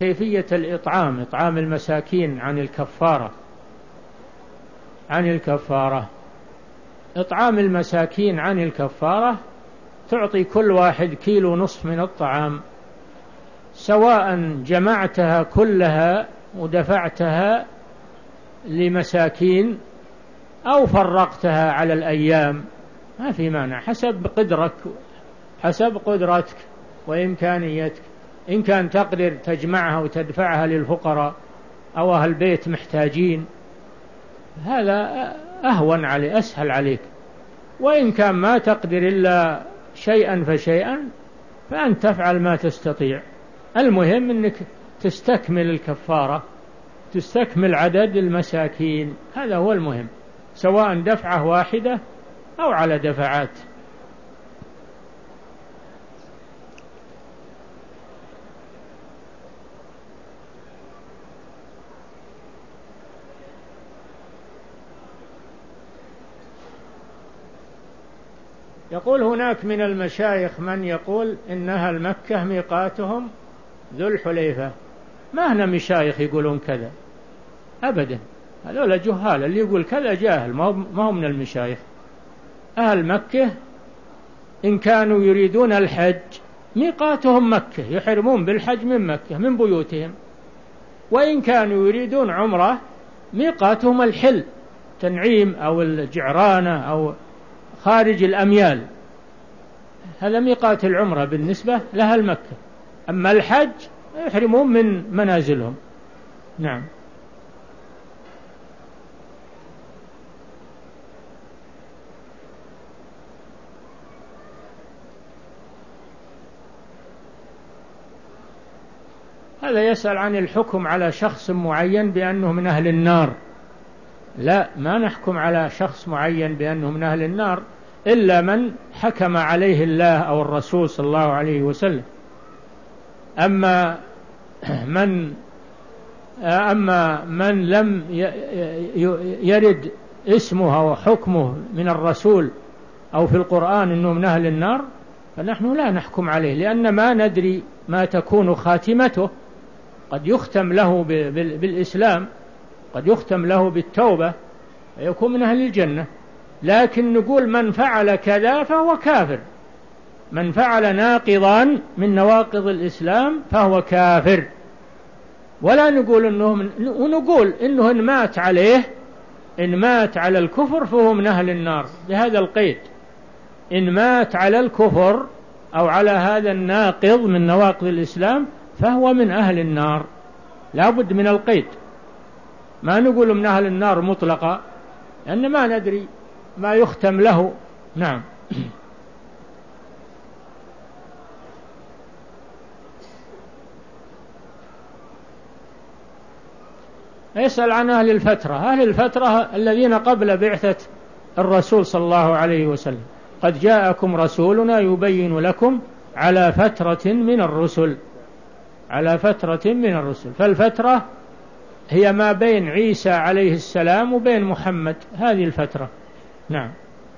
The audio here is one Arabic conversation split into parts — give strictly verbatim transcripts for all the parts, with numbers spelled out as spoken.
كيفية الإطعام، إطعام المساكين عن الكفارة، عن الكفارة إطعام المساكين عن الكفارة، تعطي كل واحد كيلو نصف من الطعام، سواء جمعتها كلها ودفعتها لمساكين أو فرقتها على الأيام، ما في مانع، حسب قدرك، حسب قدرتك وإمكانيتك. إن كان تقدر تجمعها وتدفعها للفقراء أو أهل البيت محتاجين، هذا أهون علي، أسهل عليك. وإن كان ما تقدر إلا شيئا فشيئا فأنت تفعل ما تستطيع. المهم أنك تستكمل الكفارة، تستكمل عدد المساكين، هذا هو المهم، سواء دفعة واحدة أو على دفعات. يقول هناك من المشايخ من يقول إن أهل مكة ميقاتهم ذو الحليفة. ما هنا مشايخ يقولون كذا أبدا، هذول جهال، اللي يقول كذا جاهل، ما هو من المشايخ. أهل مكة إن كانوا يريدون الحج ميقاتهم مكة، يحرمون بالحج من مكة من بيوتهم. وإن كانوا يريدون عمرة ميقاتهم الحل، تنعيم أو الجعرانة أو خارج الأميال، هذا ميقات العمرة بالنسبة لها المكة. أما الحج يحرمون من منازلهم. نعم. هذا يسأل عن الحكم على شخص معين بأنه من أهل النار. لا، ما نحكم على شخص معين بأنه من أهل النار إلا من حكم عليه الله أو الرسول صلى الله عليه وسلم. أما من أما من لم يرد اسمه أو حكمه من الرسول أو في القرآن أنه من أهل النار فنحن لا نحكم عليه، لأن ما ندري ما تكون خاتمته. قد يختم له بالإسلام، قد يختم له بالتوبة ويكون من أهل الجنة. لكن نقول من فعل كذا فهو كافر، من فعل ناقضا من نواقض الإسلام فهو كافر. ولا نقول إنه من، ونقول إنه إن مات عليه، إن مات على الكفر فهو من أهل النار، بهذا القيد: إن مات على الكفر أو على هذا الناقض من نواقض الإسلام فهو من أهل النار. لا بد من القيد، ما نقول من أهل النار مطلقا، لأن ما ندري ما يختم له. نعم. يسأل عن أهل الفترة. أهل الفترة الذين قبل بعثة الرسول صلى الله عليه وسلم: قد جاءكم رسولنا يبين لكم على فترة من الرسل، على فترة من الرسل. فالفترة هي ما بين عيسى عليه السلام وبين محمد، هذه الفترة. نعم.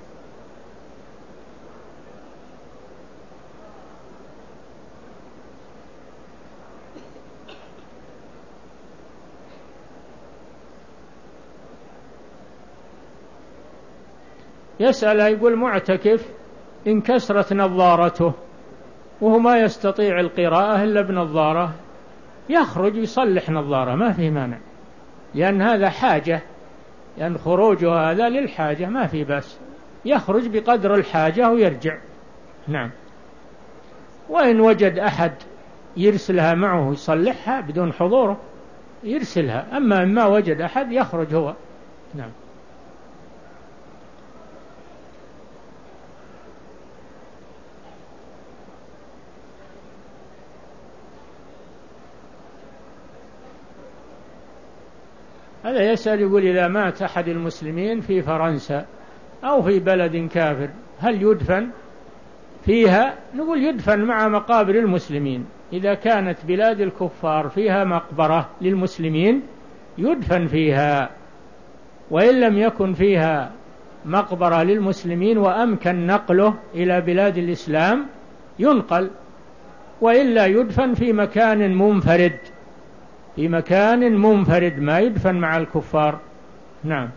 يسأل يقول: معتكف انكسرت نظارته وهو ما يستطيع القراءة إلا بنظارة، يخرج يصلح نظارة، ما في مانع، لأن هذا حاجة، لأن خروجه هذا للحاجة، ما في بأس، يخرج بقدر الحاجة ويرجع. نعم. وإن وجد أحد يرسلها معه يصلحها بدون حضوره يرسلها، أما ما وجد أحد يخرج هو. نعم. هذا يسأل يقول: إذا مات أحد المسلمين في فرنسا أو في بلد كافر هل يدفن فيها؟ نقول يدفن مع مقابر المسلمين. إذا كانت بلاد الكفار فيها مقبرة للمسلمين يدفن فيها، وإن لم يكن فيها مقبرة للمسلمين وأمكن نقله إلى بلاد الإسلام ينقل، وإلا يدفن في مكان منفرد في مكان منفرد ما يدفن مع الكفار. نعم.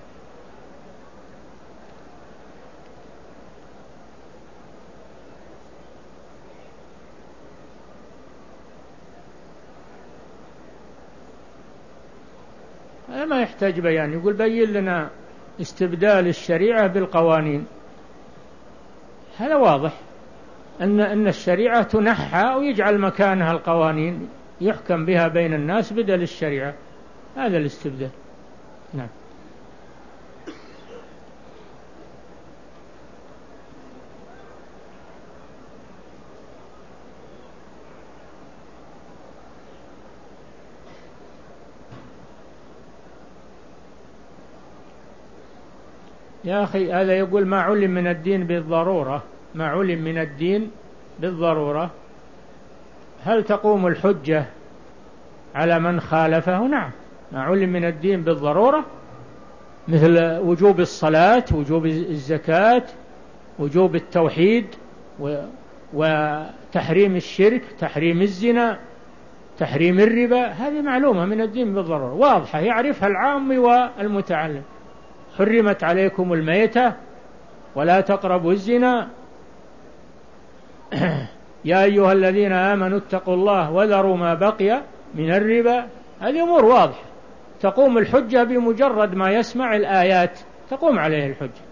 ما يحتاج بيان، يقول بين لنا استبدال الشريعة بالقوانين. هذا واضح أن أن الشريعة تنحى ويجعل مكانها القوانين يحكم بها بين الناس بدل الشريعة. هذا الاستبدال. نعم. يا أخي هذا يقول ما علم من الدين بالضرورة، ما علم من الدين بالضرورة، هل تقوم الحجة على من خالفه؟ نعم، ما علم من الدين بالضرورة مثل وجوب الصلاة، وجوب الزكاة، وجوب التوحيد، وتحريم الشرك، تحريم الزنا، تحريم الربا، هذه معلومة من الدين بالضرورة واضحة يعرفها العام والمتعلم. حرمت عليكم الميتة ولا تقربوا الزنا، يا أيها الذين آمنوا اتقوا الله وذروا ما بقي من الربا. هذه أمور واضحة تقوم الحجة بمجرد ما يسمع الآيات، تقوم عليه الحجة.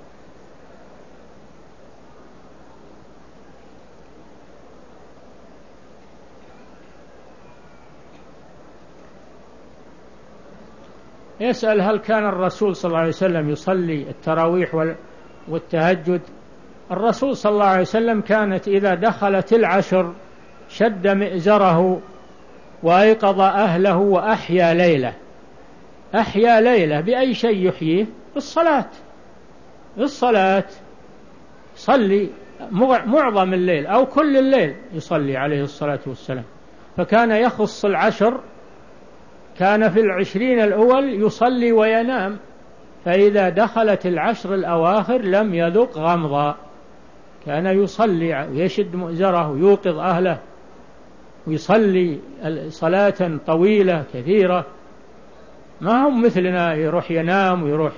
يسأل هل كان الرسول صلى الله عليه وسلم يصلي التراويح والتهجد؟ الرسول صلى الله عليه وسلم كانت إذا دخلت العشر شد مئزره وأيقظ أهله وأحيا ليلة. أحيا ليلة بأي شيء يحييه؟ بالصلاة. بالصلاة صلي معظم الليل أو كل الليل يصلي عليه الصلاة والسلام. فكان يخص العشر، كان في العشرين الأول يصلي وينام، فإذا دخلت العشر الأواخر لم يذق غمضا، كان يصلي ويشد مؤزره ويوقظ أهله ويصلي صلاة طويلة كثيرة. ما هم مثلنا يروح ينام ويروح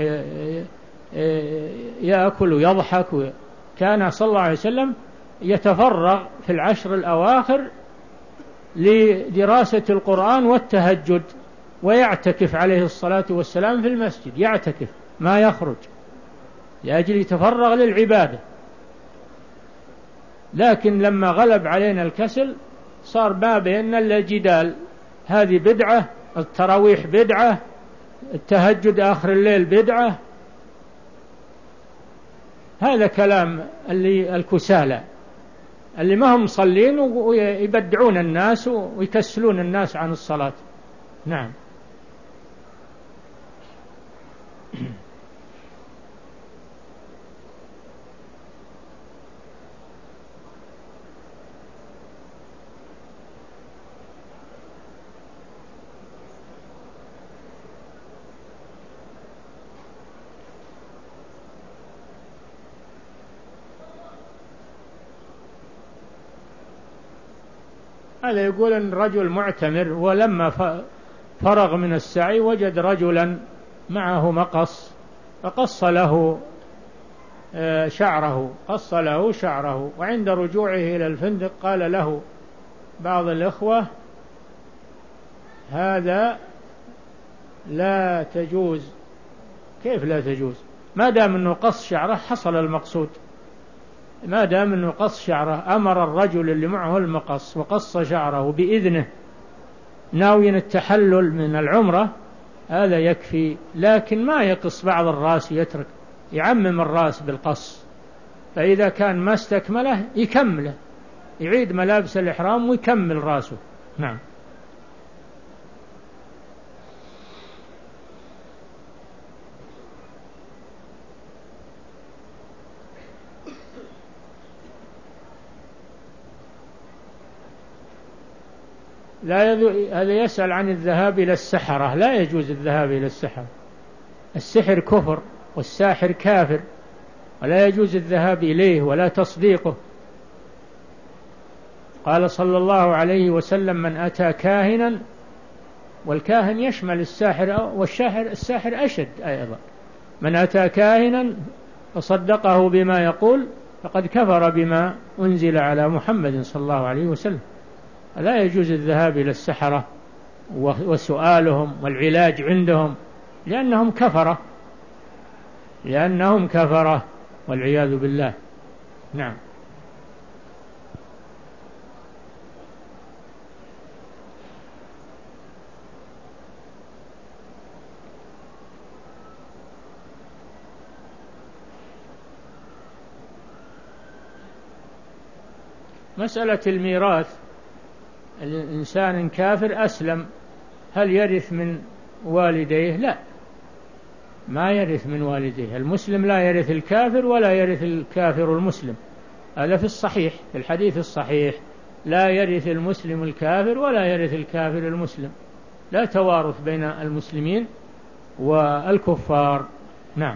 يأكل ويضحك. كان صلى الله عليه وسلم يتفرغ في العشر الأواخر لدراسة القرآن والتهجد، ويعتكف عليه الصلاة والسلام في المسجد، يعتكف ما يخرج لأجل يتفرغ للعبادة. لكن لما غلب علينا الكسل صار ما بيننا إلا الجدال، هذه بدعة، التراويح بدعة، التهجد آخر الليل بدعة. هذا كلام اللي الكسالى اللي ما هم مصلين ويبدعون الناس ويكسلون الناس عن الصلاة. نعم. هذا يقول أن رجل معتمر ولما فرغ من السعي وجد رجلا معه مقص فقص له شعره، قص له شعره، وعند رجوعه إلى الفندق قال له بعض الإخوة هذا لا تجوز. كيف لا تجوز؟ ما دام أنه قص شعره حصل المقصود، ما دام أنه قص شعره، أمر الرجل اللي معه المقص وقص شعره بإذنه ناويا التحلل من العمرة، هذا يكفي. لكن ما يقص بعض الرأس يترك، يعمم الرأس بالقص، فإذا كان ما استكمله يكمله، يعيد ملابس الإحرام ويكمل رأسه. نعم. لا يذو... هذا يسأل عن الذهاب إلى السحرة. لا يجوز الذهاب إلى السحرة، السحر كفر والساحر كافر، ولا يجوز الذهاب إليه ولا تصديقه. قال صلى الله عليه وسلم من أتى كاهنا والكاهن يشمل الساحر، والشاحر الساحر أشد أيضا. من أتى كاهنا فصدقه بما يقول فقد كفر بما أنزل على محمد صلى الله عليه وسلم. لا يجوز الذهاب إلى السحرة وسؤالهم والعلاج عندهم، لأنهم كفرة لأنهم كفرة والعياذ بالله. نعم. مسألة الميراث، الإنسان كافر أسلم هل يرث من والديه؟ لا، ما يرث من والديه. المسلم لا يرث الكافر ولا يرث الكافر المسلم، هذا في الصحيح، في الحديث الصحيح: لا يرث المسلم الكافر ولا يرث الكافر المسلم، لا توارث بين المسلمين والكفار. نعم.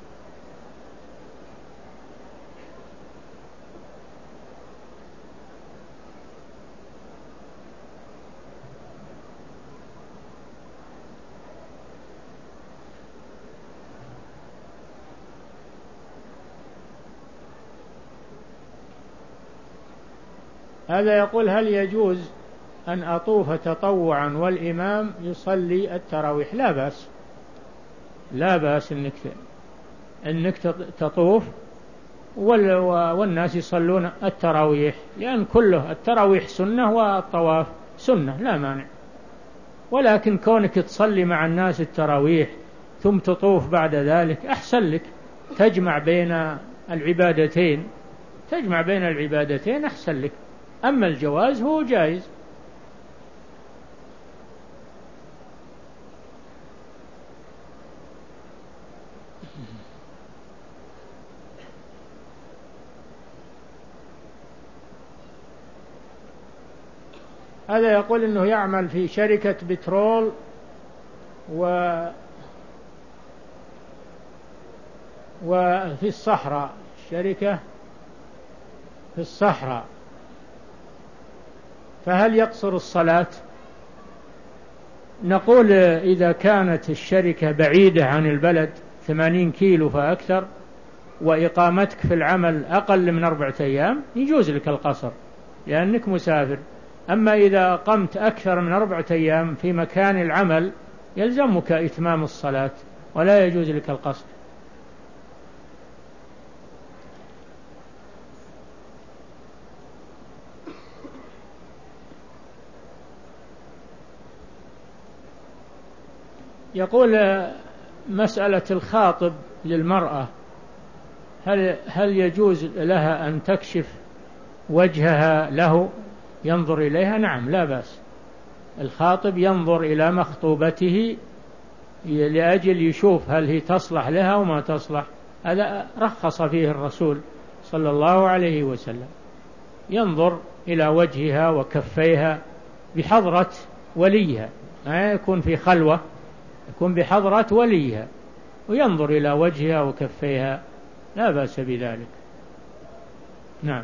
هذا يقول: هل يجوز أن أطوف تطوعا والإمام يصلي التراويح؟ لا بأس، لا بأس إنك إنك تطوف والناس يصلون التراويح، لأن كله التراويح سنة والطواف سنة، لا مانع. ولكن كونك تصلي مع الناس التراويح ثم تطوف بعد ذلك أحسن لك، تجمع بين العبادتين، تجمع بين العبادتين أحسن لك. أما الجواز هو جائز. هذا يقول إنه يعمل في شركة بترول و وفي الصحراء، شركة في الصحراء، فهل يقصر الصلاة؟ نقول: إذا كانت الشركة بعيدة عن البلد ثمانين كيلو فأكثر وإقامتك في العمل أقل من أربعة أيام يجوز لك القصر لأنك مسافر. أما إذا أقمت أكثر من أربعة أيام في مكان العمل يلزمك إتمام الصلاة ولا يجوز لك القصر. يقول: مسألة الخاطب للمرأة، هل هل يجوز لها أن تكشف وجهها له ينظر إليها؟ نعم، لا بأس. الخاطب ينظر إلى مخطوبته لأجل يشوف هل هي تصلح لها وما تصلح. هذا رخص فيه الرسول صلى الله عليه وسلم، ينظر إلى وجهها وكفيها بحضرة وليها، ما يكون في خلوة، يكون بحضرة وليها وينظر إلى وجهها وكفيها، لا بأس بذلك. نعم.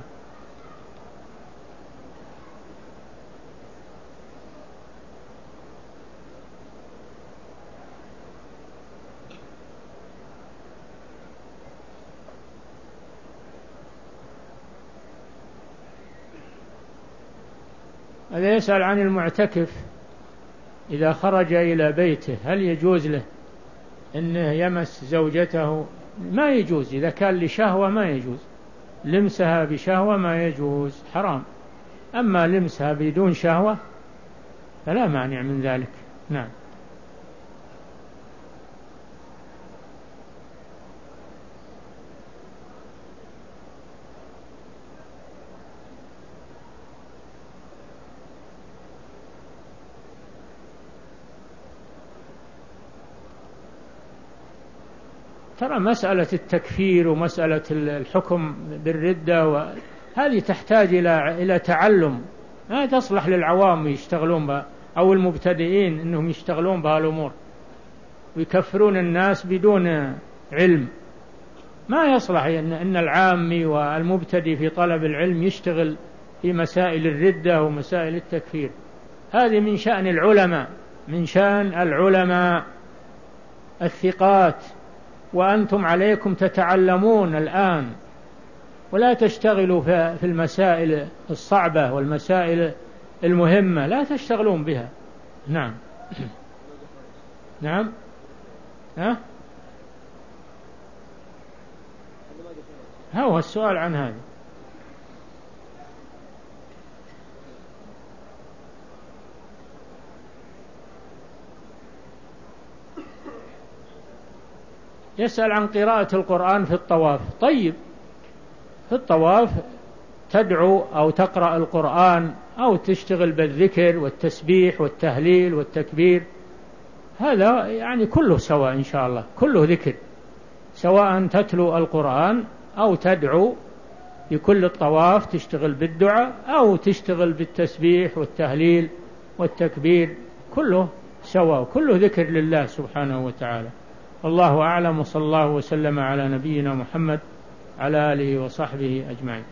هذا يسأل عن المعتكف إذا خرج إلى بيته هل يجوز له أنه يمس زوجته؟ ما يجوز، إذا كان لشهوة ما يجوز، لمسها بشهوة ما يجوز، حرام. أما لمسها بدون شهوة فلا مانع من ذلك. نعم. ترى مسألة التكفير ومسألة الحكم بالردة هذه تحتاج إلى إلى تعلم، ما تصلح للعوام يشتغلون بها أو المبتدئين إنهم يشتغلون بها الأمور ويكفرون الناس بدون علم. ما يصلح إن, إن العامي والمبتدئ في طلب العلم يشتغل في مسائل الردة ومسائل التكفير. هذه من شأن العلماء من شأن العلماء الثقات، وأنتم عليكم تتعلمون الآن، ولا تشتغلوا في المسائل الصعبة والمسائل المهمة، لا تشتغلون بها. نعم. نعم. ها هو السؤال عن هذا. يسأل عن قراءة القرآن في الطواف. طيب، في الطواف تدعو أو تقرأ القرآن أو تشتغل بالذكر والتسبيح والتهليل والتكبير، هذا يعني كله سواء إن شاء الله، كله ذكر، سواء تتلو القرآن أو تدعو بكل الطواف، تشتغل بالدعاء أو تشتغل بالتسبيح والتهليل والتكبير، كله سواء، كله ذكر لله سبحانه وتعالى. الله أعلم، وصلى الله وسلم على نبينا محمد على آله وصحبه أجمعين.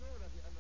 يحرصون في